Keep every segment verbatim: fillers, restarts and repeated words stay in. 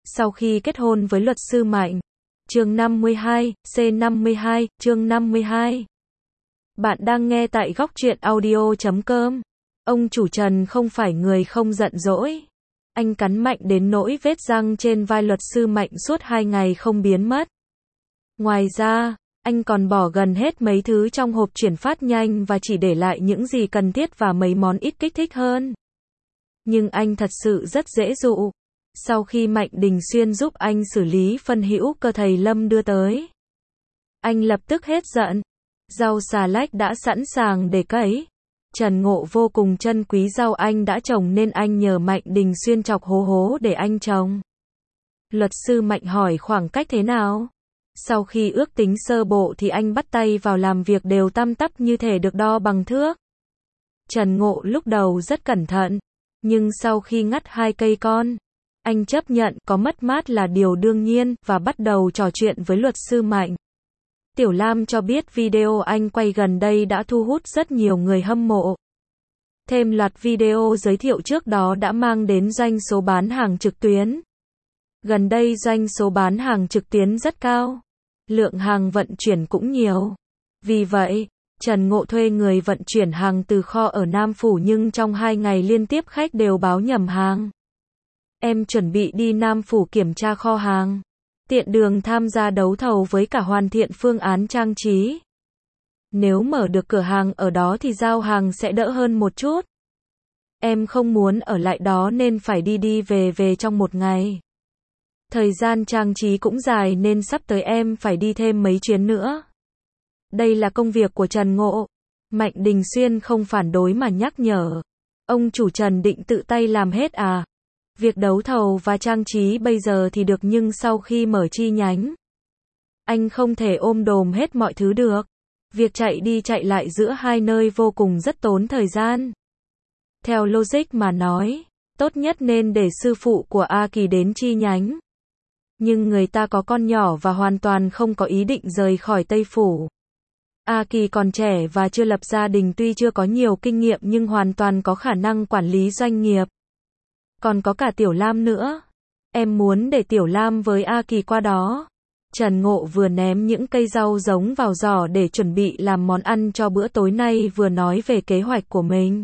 Sau khi kết hôn với luật sư Mạnh. Chương năm mươi hai, C năm mươi hai, chương năm mươi hai. Bạn đang nghe tại góc truyện audio chấm com. Ông chủ Trần không phải người không giận dỗi. Anh cắn Mạnh đến nỗi vết răng trên vai luật sư Mạnh suốt hai ngày không biến mất. Ngoài ra, anh còn bỏ gần hết mấy thứ trong hộp chuyển phát nhanh và chỉ để lại những gì cần thiết và mấy món ít kích thích hơn. Nhưng anh thật sự rất dễ dụ. Sau khi Mạnh Đình Xuyên giúp anh xử lý phân hữu cơ thầy Lâm đưa tới, anh lập tức hết giận. Rau xà lách đã sẵn sàng để cấy. Trần Ngộ vô cùng trân quý rau anh đã trồng nên anh nhờ Mạnh Đình Xuyên chọc hố hố để anh trồng. Luật sư Mạnh hỏi khoảng cách thế nào? Sau khi ước tính sơ bộ thì anh bắt tay vào làm việc đều tăm tắp như thể được đo bằng thước. Trần Ngộ lúc đầu rất cẩn thận, nhưng sau khi ngắt hai cây con, anh chấp nhận có mất mát là điều đương nhiên và bắt đầu trò chuyện với luật sư Mạnh. Tiểu Lam cho biết video anh quay gần đây đã thu hút rất nhiều người hâm mộ. Thêm loạt video giới thiệu trước đó đã mang đến doanh số bán hàng trực tuyến. Gần đây doanh số bán hàng trực tuyến rất cao. Lượng hàng vận chuyển cũng nhiều. Vì vậy, Trần Ngộ thuê người vận chuyển hàng từ kho ở Nam Phủ nhưng trong hai ngày liên tiếp khách đều báo nhầm hàng. Em chuẩn bị đi Nam Phủ kiểm tra kho hàng. Tiện đường tham gia đấu thầu với cả hoàn thiện phương án trang trí. Nếu mở được cửa hàng ở đó thì giao hàng sẽ đỡ hơn một chút. Em không muốn ở lại đó nên phải đi đi về về trong một ngày. Thời gian trang trí cũng dài nên sắp tới em phải đi thêm mấy chuyến nữa. Đây là công việc của Trần Ngộ. Mạnh Đình Xuyên không phản đối mà nhắc nhở. Ông chủ Trần định tự tay làm hết à? Việc đấu thầu và trang trí bây giờ thì được nhưng sau khi mở chi nhánh, anh không thể ôm đồm hết mọi thứ được. Việc chạy đi chạy lại giữa hai nơi vô cùng rất tốn thời gian. Theo logic mà nói, tốt nhất nên để sư phụ của A Kỳ đến chi nhánh. Nhưng người ta có con nhỏ và hoàn toàn không có ý định rời khỏi Tây Phủ. A Kỳ còn trẻ và chưa lập gia đình, tuy chưa có nhiều kinh nghiệm nhưng hoàn toàn có khả năng quản lý doanh nghiệp. Còn có cả Tiểu Lam nữa. Em muốn để Tiểu Lam với A Kỳ qua đó. Trần Ngộ vừa ném những cây rau giống vào giỏ để chuẩn bị làm món ăn cho bữa tối nay vừa nói về kế hoạch của mình.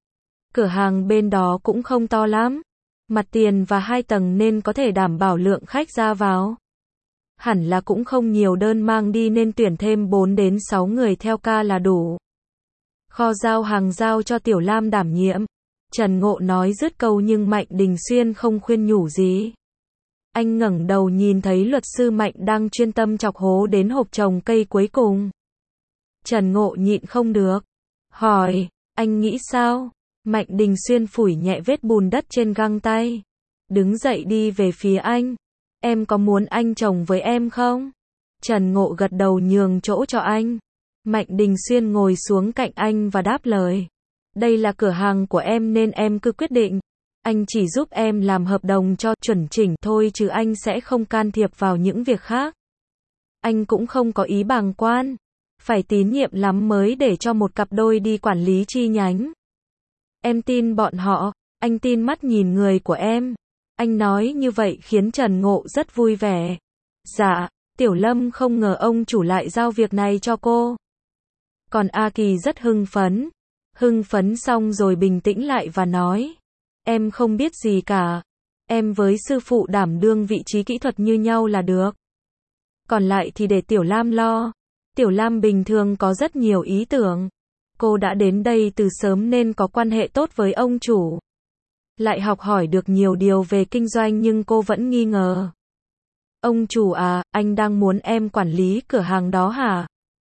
Cửa hàng bên đó cũng không to lắm. Mặt tiền và hai tầng nên có thể đảm bảo lượng khách ra vào. Hẳn là cũng không nhiều đơn mang đi nên tuyển thêm bốn đến sáu người theo ca là đủ. Kho giao hàng giao cho Tiểu Lam đảm nhiệm. Trần Ngộ nói dứt câu nhưng Mạnh Đình Xuyên không khuyên nhủ gì. Anh ngẩng đầu nhìn thấy luật sư Mạnh đang chuyên tâm chọc hố đến hộp trồng cây cuối cùng. Trần Ngộ nhịn không được. Hỏi, anh nghĩ sao? Mạnh Đình Xuyên phủi nhẹ vết bùn đất trên găng tay. Đứng dậy đi về phía anh. Em có muốn anh trồng với em không? Trần Ngộ gật đầu nhường chỗ cho anh. Mạnh Đình Xuyên ngồi xuống cạnh anh và đáp lời. Đây là cửa hàng của em nên em cứ quyết định. Anh chỉ giúp em làm hợp đồng cho chuẩn chỉnh thôi chứ anh sẽ không can thiệp vào những việc khác. Anh cũng không có ý bàng quan. Phải tín nhiệm lắm mới để cho một cặp đôi đi quản lý chi nhánh. Em tin bọn họ, anh tin mắt nhìn người của em. Anh nói như vậy khiến Trần Ngộ rất vui vẻ. Dạ, Tiểu Lâm không ngờ ông chủ lại giao việc này cho cô. Còn A Kỳ rất hưng phấn. Hưng phấn xong rồi bình tĩnh lại và nói. Em không biết gì cả. Em với sư phụ đảm đương vị trí kỹ thuật như nhau là được. Còn lại thì để Tiểu Lam lo. Tiểu Lam bình thường có rất nhiều ý tưởng. Cô đã đến đây từ sớm nên có quan hệ tốt với ông chủ. Lại học hỏi được nhiều điều về kinh doanh nhưng cô vẫn nghi ngờ. Ông chủ à, anh đang muốn em quản lý cửa hàng đó hả?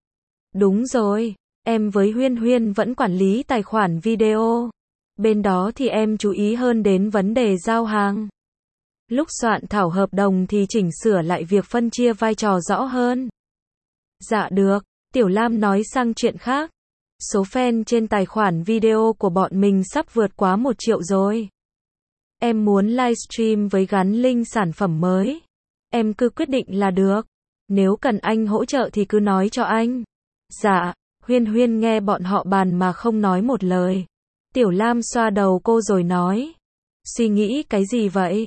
Đúng rồi, em với Huyên Huyên vẫn quản lý tài khoản video. Bên đó thì em chú ý hơn đến vấn đề giao hàng. Lúc soạn thảo hợp đồng thì chỉnh sửa lại việc phân chia vai trò rõ hơn. Dạ được, Tiểu Lam nói sang chuyện khác. Số fan trên tài khoản video của bọn mình sắp vượt quá một triệu rồi. Em muốn livestream với gắn link sản phẩm mới. Em cứ quyết định là được. Nếu cần anh hỗ trợ thì cứ nói cho anh. Dạ, Huyên Huyên nghe bọn họ bàn mà không nói một lời. Tiểu Lam xoa đầu cô rồi nói. Suy nghĩ cái gì vậy?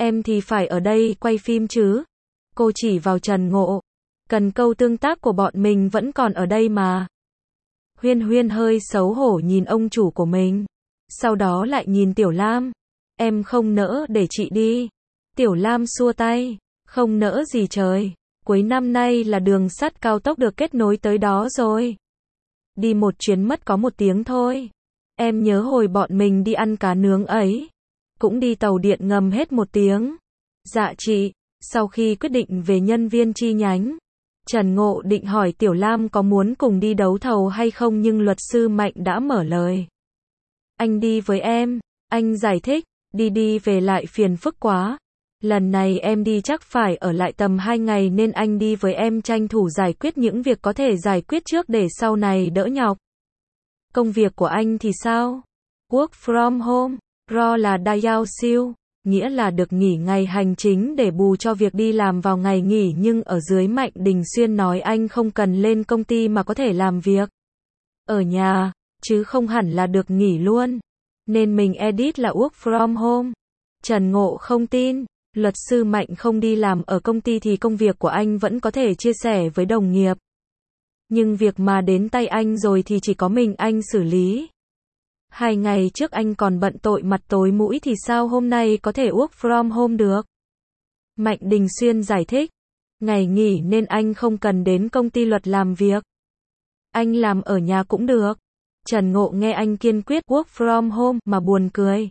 Em thì phải ở đây quay phim chứ. Cô chỉ vào Trần Ngộ. Cần câu tương tác của bọn mình vẫn còn ở đây mà. Huyên Huyên hơi xấu hổ nhìn ông chủ của mình. Sau đó lại nhìn Tiểu Lam. Em không nỡ để chị đi. Tiểu Lam xua tay. Không nỡ gì trời. Cuối năm nay là đường sắt cao tốc được kết nối tới đó rồi. Đi một chuyến mất có một tiếng thôi. Em nhớ hồi bọn mình đi ăn cá nướng ấy. Cũng đi tàu điện ngầm hết một tiếng. Dạ chị. Sau khi quyết định về nhân viên chi nhánh, Trần Ngộ định hỏi Tiểu Lam có muốn cùng đi đấu thầu hay không nhưng luật sư Mạnh đã mở lời. Anh đi với em. Anh giải thích. Đi đi về lại phiền phức quá. Lần này em đi chắc phải ở lại tầm hai ngày nên anh đi với em tranh thủ giải quyết những việc có thể giải quyết trước để sau này đỡ nhọc. Công việc của anh thì sao? Work from home. Ro là Dayao siêu. Nghĩa là được nghỉ ngày hành chính để bù cho việc đi làm vào ngày nghỉ nhưng ở dưới Mạnh Đình Xuyên nói anh không cần lên công ty mà có thể làm việc ở nhà, chứ không hẳn là được nghỉ luôn. Nên mình edit là work from home. Trần Ngộ không tin. Luật sư Mạnh không đi làm ở công ty thì công việc của anh vẫn có thể chia sẻ với đồng nghiệp. Nhưng việc mà đến tay anh rồi thì chỉ có mình anh xử lý. Hai ngày trước anh còn bận tội mặt tối mũi thì sao hôm nay có thể work from home được? Mạnh Đình Xuyên giải thích. Ngày nghỉ nên anh không cần đến công ty luật làm việc. Anh làm ở nhà cũng được. Trần Ngộ nghe anh kiên quyết work from home mà buồn cười.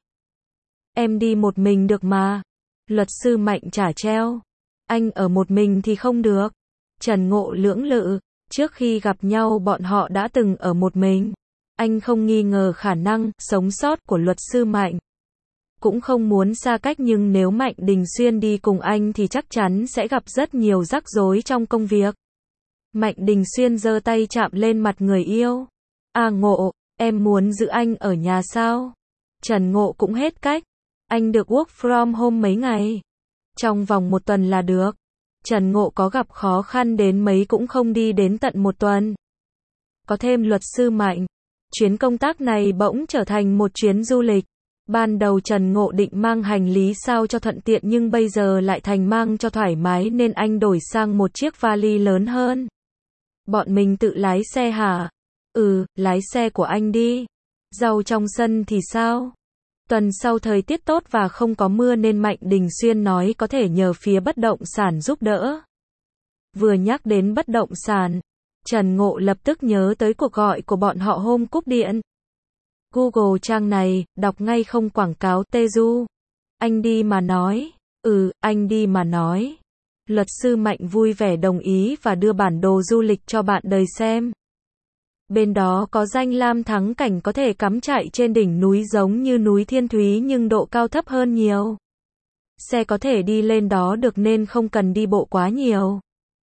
Em đi một mình được mà. Luật sư Mạnh trả treo. Anh ở một mình thì không được. Trần Ngộ lưỡng lự. Trước khi gặp nhau bọn họ đã từng ở một mình. Anh không nghi ngờ khả năng sống sót của luật sư Mạnh. Cũng không muốn xa cách nhưng nếu Mạnh Đình Xuyên đi cùng anh thì chắc chắn sẽ gặp rất nhiều rắc rối trong công việc. Mạnh Đình Xuyên giơ tay chạm lên mặt người yêu. À Ngộ, em muốn giữ anh ở nhà sao? Trần Ngộ cũng hết cách. Anh được work from home mấy ngày. Trong vòng một tuần là được. Trần Ngộ có gặp khó khăn đến mấy cũng không đi đến tận một tuần. Có thêm luật sư Mạnh. Chuyến công tác này bỗng trở thành một chuyến du lịch. Ban đầu Trần Ngộ định mang hành lý sao cho thuận tiện nhưng bây giờ lại thành mang cho thoải mái nên anh đổi sang một chiếc vali lớn hơn. Bọn mình tự lái xe hả? Ừ, lái xe của anh đi. Rau trong sân thì sao? Tuần sau thời tiết tốt và không có mưa nên Mạnh Đình Xuyên nói có thể nhờ phía bất động sản giúp đỡ. Vừa nhắc đến bất động sản, Trần Ngộ lập tức nhớ tới cuộc gọi của bọn họ hôm cúp điện. Google trang này, đọc ngay không quảng cáo tê du. Anh đi mà nói. Ừ, anh đi mà nói. Luật sư Mạnh vui vẻ đồng ý và đưa bản đồ du lịch cho bạn đời xem. Bên đó có danh lam thắng cảnh có thể cắm trại trên đỉnh núi giống như núi Thiên Thúy nhưng độ cao thấp hơn nhiều. Xe có thể đi lên đó được nên không cần đi bộ quá nhiều.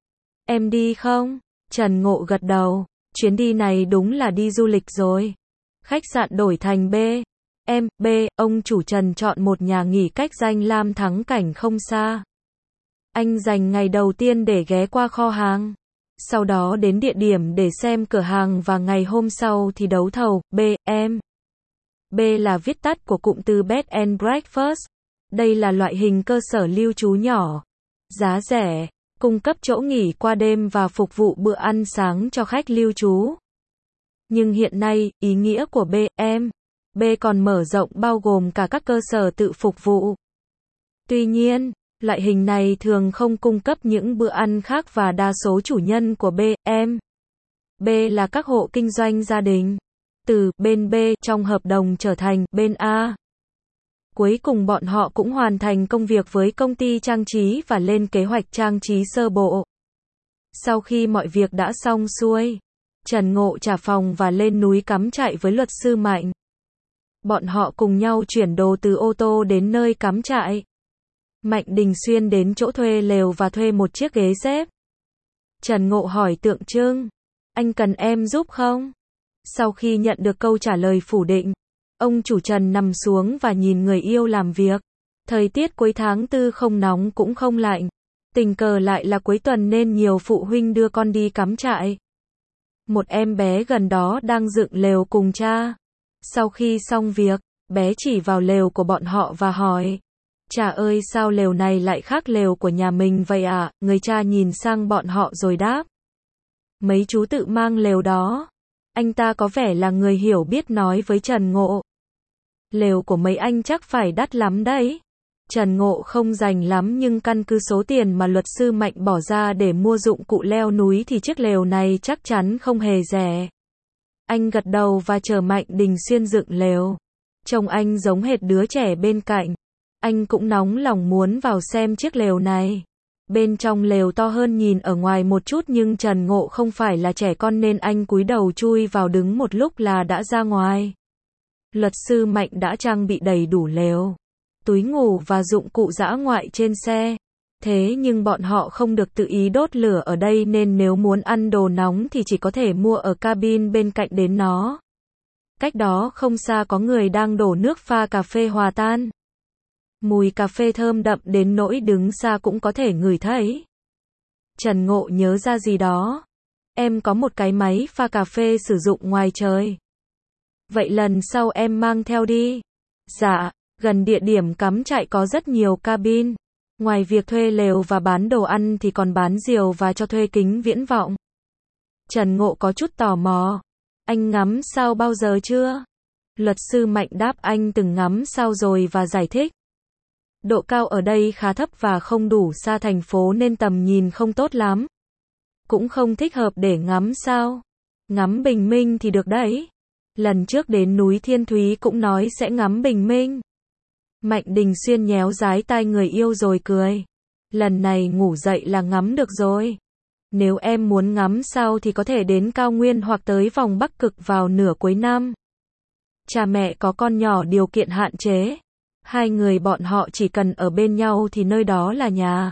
Em đi không? Trần Ngộ gật đầu. Chuyến đi này đúng là đi du lịch rồi. Khách sạn đổi thành B. Em, B, ông chủ Trần chọn một nhà nghỉ cách danh lam thắng cảnh không xa. Anh dành ngày đầu tiên để ghé qua kho hàng. Sau đó đến địa điểm để xem cửa hàng và ngày hôm sau thì đấu thầu. B, em. B là viết tắt của cụm từ Bed and Breakfast. Đây là loại hình cơ sở lưu trú nhỏ, giá rẻ, cung cấp chỗ nghỉ qua đêm và phục vụ bữa ăn sáng cho khách lưu trú. Nhưng hiện nay, ý nghĩa của B, em, B còn mở rộng bao gồm cả các cơ sở tự phục vụ. Tuy nhiên, loại hình này thường không cung cấp những bữa ăn khác và đa số chủ nhân của B, em, B là các hộ kinh doanh gia đình. Từ bên B trong hợp đồng trở thành bên A. Cuối cùng bọn họ cũng hoàn thành công việc với công ty trang trí và lên kế hoạch trang trí sơ bộ. Sau khi mọi việc đã xong xuôi, Trần Ngộ trả phòng và lên núi cắm trại với luật sư Mạnh. Bọn họ cùng nhau chuyển đồ từ ô tô đến nơi cắm trại. Mạnh Đình Xuyên đến chỗ thuê lều và thuê một chiếc ghế xếp. Trần Ngộ hỏi Tượng Trưng, anh cần em giúp không? Sau khi nhận được câu trả lời phủ định, ông chủ Trần nằm xuống và nhìn người yêu làm việc. Thời tiết cuối tháng tư không nóng cũng không lạnh. Tình cờ lại là cuối tuần nên nhiều phụ huynh đưa con đi cắm trại. Một em bé gần đó đang dựng lều cùng cha. Sau khi xong việc, bé chỉ vào lều của bọn họ và hỏi, Cha ơi sao lều này lại khác lều của nhà mình vậy ạ? Người cha nhìn sang bọn họ rồi đáp. Mấy chú tự mang lều đó. Anh ta có vẻ là người hiểu biết nói với Trần Ngộ. Lều của mấy anh chắc phải đắt lắm đấy. Trần Ngộ không rành lắm nhưng căn cứ số tiền mà luật sư Mạnh bỏ ra để mua dụng cụ leo núi thì chiếc lều này chắc chắn không hề rẻ. Anh gật đầu và chờ Mạnh Đình Xuyên dựng lều. Trông anh giống hệt đứa trẻ bên cạnh. Anh cũng nóng lòng muốn vào xem chiếc lều này. Bên trong lều to hơn nhìn ở ngoài một chút nhưng Trần Ngộ không phải là trẻ con nên anh cúi đầu chui vào đứng một lúc là đã ra ngoài. Luật sư Mạnh đã trang bị đầy đủ lều, túi ngủ và dụng cụ dã ngoại trên xe. Thế nhưng bọn họ không được tự ý đốt lửa ở đây nên nếu muốn ăn đồ nóng thì chỉ có thể mua ở cabin bên cạnh đến nó. Cách đó không xa có người đang đổ nước pha cà phê hòa tan. Mùi cà phê thơm đậm đến nỗi đứng xa cũng có thể ngửi thấy. Trần Ngộ nhớ ra gì đó. Em có một cái máy pha cà phê sử dụng ngoài trời. Vậy lần sau em mang theo đi. Dạ, gần địa điểm cắm trại có rất nhiều cabin. Ngoài việc thuê lều và bán đồ ăn thì còn bán diều và cho thuê kính viễn vọng. Trần Ngộ có chút tò mò. Anh ngắm sao bao giờ chưa? Luật sư Mạnh đáp anh từng ngắm sao rồi và giải thích. Độ cao ở đây khá thấp và không đủ xa thành phố nên tầm nhìn không tốt lắm. Cũng không thích hợp để ngắm sao. Ngắm bình minh thì được đấy. Lần trước đến núi Thiên Thúy cũng nói sẽ ngắm bình minh. Mạnh Đình Xuyên nhéo dái tai người yêu rồi cười. Lần này ngủ dậy là ngắm được rồi. Nếu em muốn ngắm sao thì có thể đến cao nguyên hoặc tới vòng Bắc Cực vào nửa cuối năm. Cha mẹ có con nhỏ điều kiện hạn chế. Hai người bọn họ chỉ cần ở bên nhau thì nơi đó là nhà.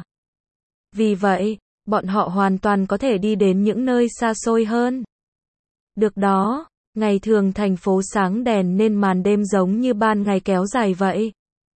Vì vậy, bọn họ hoàn toàn có thể đi đến những nơi xa xôi hơn. Được đó, ngày thường thành phố sáng đèn nên màn đêm giống như ban ngày kéo dài vậy.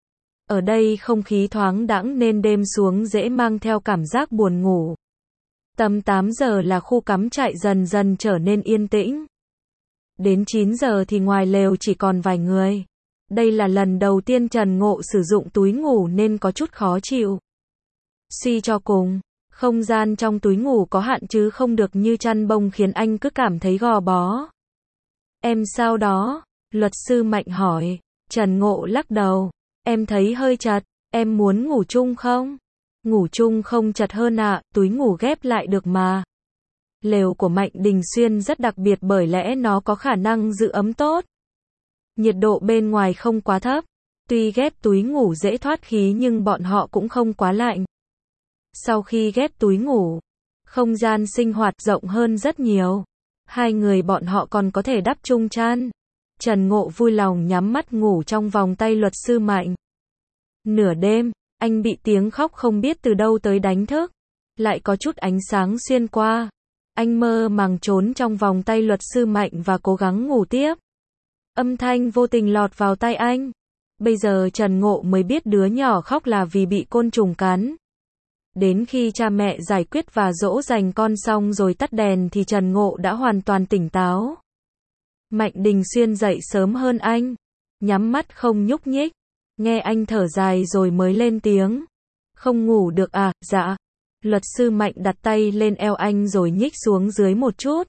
Ở đây không khí thoáng đãng nên đêm xuống dễ mang theo cảm giác buồn ngủ. Tầm tám giờ là khu cắm trại dần dần trở nên yên tĩnh. Đến chín giờ thì ngoài lều chỉ còn vài người. Đây là lần đầu tiên Trần Ngộ sử dụng túi ngủ nên có chút khó chịu. Suy cho cùng, không gian trong túi ngủ có hạn chứ không được như chăn bông khiến anh cứ cảm thấy gò bó. Em sao đó? Luật sư Mạnh hỏi. Trần Ngộ lắc đầu. Em thấy hơi chật, em muốn ngủ chung không? Ngủ chung không chật hơn ạ, à, túi ngủ ghép lại được mà. Lều của Mạnh Đình Xuyên rất đặc biệt bởi lẽ nó có khả năng giữ ấm tốt. Nhiệt độ bên ngoài không quá thấp. Tuy ghép túi ngủ dễ thoát khí nhưng bọn họ cũng không quá lạnh. Sau khi ghép túi ngủ, không gian sinh hoạt rộng hơn rất nhiều. Hai người bọn họ còn có thể đắp chung chăn. Trần Ngộ vui lòng nhắm mắt ngủ trong vòng tay luật sư Mạnh. Nửa đêm, anh bị tiếng khóc không biết từ đâu tới đánh thức. Lại có chút ánh sáng xuyên qua. Anh mơ màng trốn trong vòng tay luật sư Mạnh và cố gắng ngủ tiếp. Âm thanh vô tình lọt vào tai anh. Bây giờ Trần Ngộ mới biết đứa nhỏ khóc là vì bị côn trùng cắn. Đến khi cha mẹ giải quyết và dỗ dành con xong rồi tắt đèn thì Trần Ngộ đã hoàn toàn tỉnh táo. Mạnh Đình Xuyên dậy sớm hơn anh. Nhắm mắt không nhúc nhích. Nghe anh thở dài rồi mới lên tiếng. Không ngủ được à? Dạ. Luật sư Mạnh đặt tay lên eo anh rồi nhích xuống dưới một chút.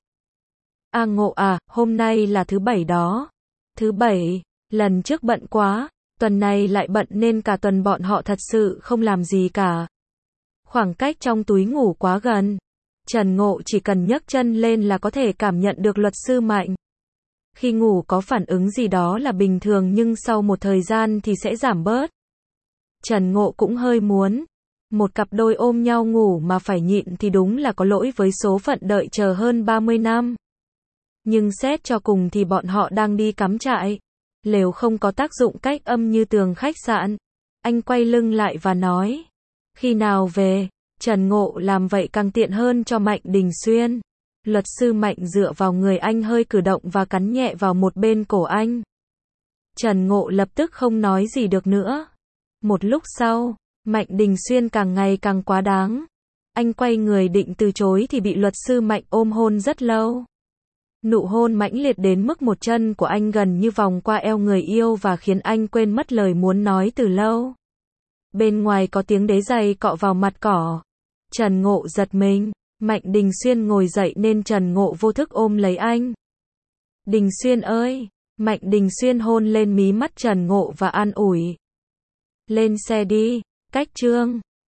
À Ngộ à, hôm nay là thứ bảy đó. Thứ bảy, lần trước bận quá, tuần này lại bận nên cả tuần bọn họ thật sự không làm gì cả. Khoảng cách trong túi ngủ quá gần. Trần Ngộ chỉ cần nhấc chân lên là có thể cảm nhận được luật sư Mạnh. Khi ngủ có phản ứng gì đó là bình thường nhưng sau một thời gian thì sẽ giảm bớt. Trần Ngộ cũng hơi muốn. Một cặp đôi ôm nhau ngủ mà phải nhịn thì đúng là có lỗi với số phận đợi chờ hơn ba mươi năm. Nhưng xét cho cùng thì bọn họ đang đi cắm trại. Lều không có tác dụng cách âm như tường khách sạn. Anh quay lưng lại và nói. Khi nào về? Trần Ngộ làm vậy càng tiện hơn cho Mạnh Đình Xuyên. Luật sư Mạnh dựa vào người anh hơi cử động và cắn nhẹ vào một bên cổ anh. Trần Ngộ lập tức không nói gì được nữa. Một lúc sau, Mạnh Đình Xuyên càng ngày càng quá đáng. Anh quay người định từ chối thì bị luật sư Mạnh ôm hôn rất lâu. Nụ hôn mãnh liệt đến mức một chân của anh gần như vòng qua eo người yêu và khiến anh quên mất lời muốn nói từ lâu. Bên ngoài có tiếng đế giày cọ vào mặt cỏ. Trần Ngộ giật mình. Mạnh Đình Xuyên ngồi dậy nên Trần Ngộ vô thức ôm lấy anh. Đình Xuyên ơi! Mạnh Đình Xuyên hôn lên mí mắt Trần Ngộ và an ủi. Lên xe đi, cách Trương.